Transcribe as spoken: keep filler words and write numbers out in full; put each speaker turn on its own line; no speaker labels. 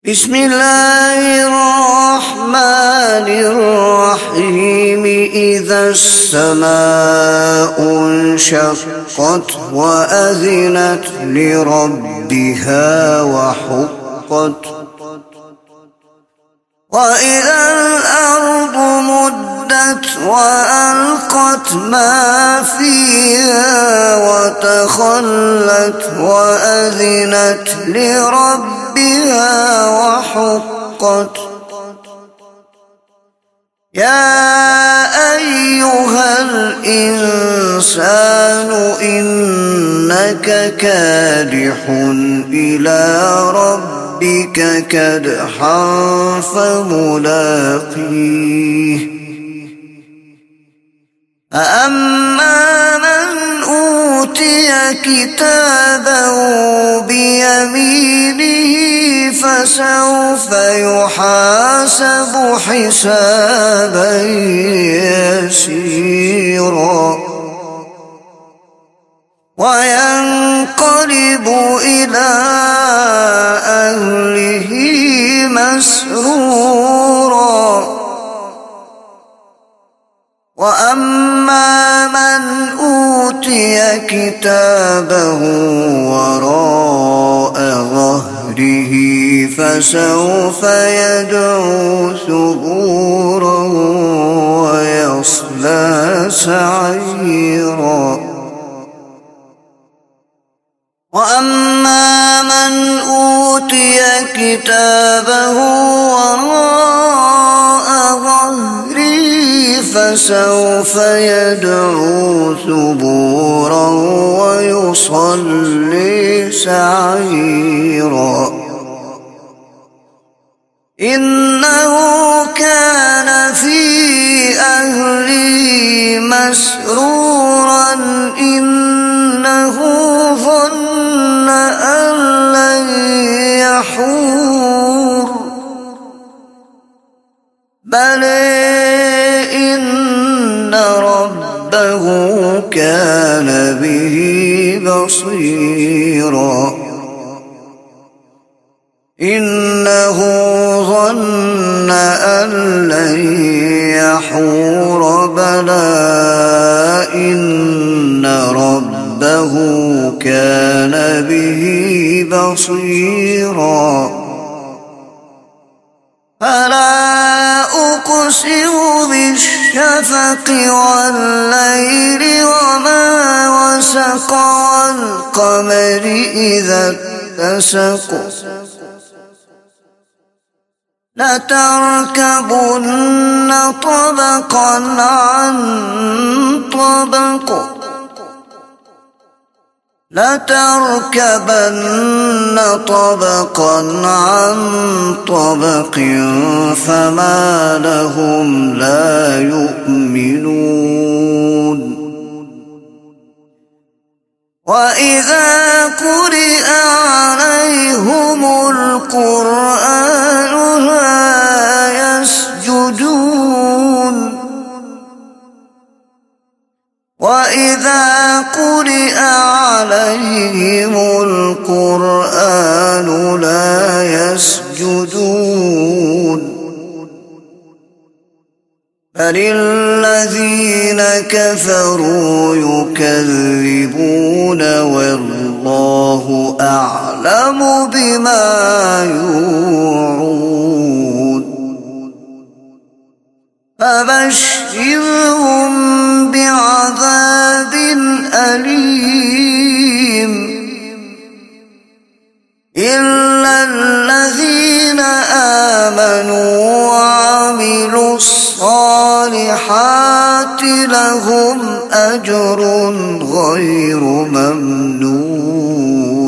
بسم الله الرحمن الرحيم إذا السماء انشقت وأذنت لربها وحقت وإذا الأرض مدت وألقت ما فيها وتخلت وأذنت لربها وحقت يا أيها الإنسان إنك كادح إلى ربك كدحا فملاقيه فأما من أوتي كتابه بيمينه فسوف يحاسب حسابا يسيرا وينقلب إلى أهله مسرورا وأما من أوتي كتابه وراء ظهره فسوف يدعو ثبورا ويصلى سعيرا وأما من أوتي كتابه وراء ظهره فسوف يدعو ثبورا ويصلي سعيرا إنه كان في أهله مسرورا إنه ظن أن لن يحور بل إن ربه كان به بصيرا إنه ظن أن لن يحور بلى إن ربه كان به بصيرا فلا أقسم بالشفق والليل وما وسق والقمر إذا اتسق لتركبن طبقا عن طبق لتركبن طبقا عن طبق فما لهم لا يؤمنون وإذا قرئ عليهم القرآن لا يسجدون وإذا قرئ عليهم القرآن لا يسجدون بل الذين كفروا يكذبون والله أعلم بما يوعون فبشرهم بعذاب أليم إلا الذين آمنوا وعملوا الصالحات لهم أجر غير ممنون.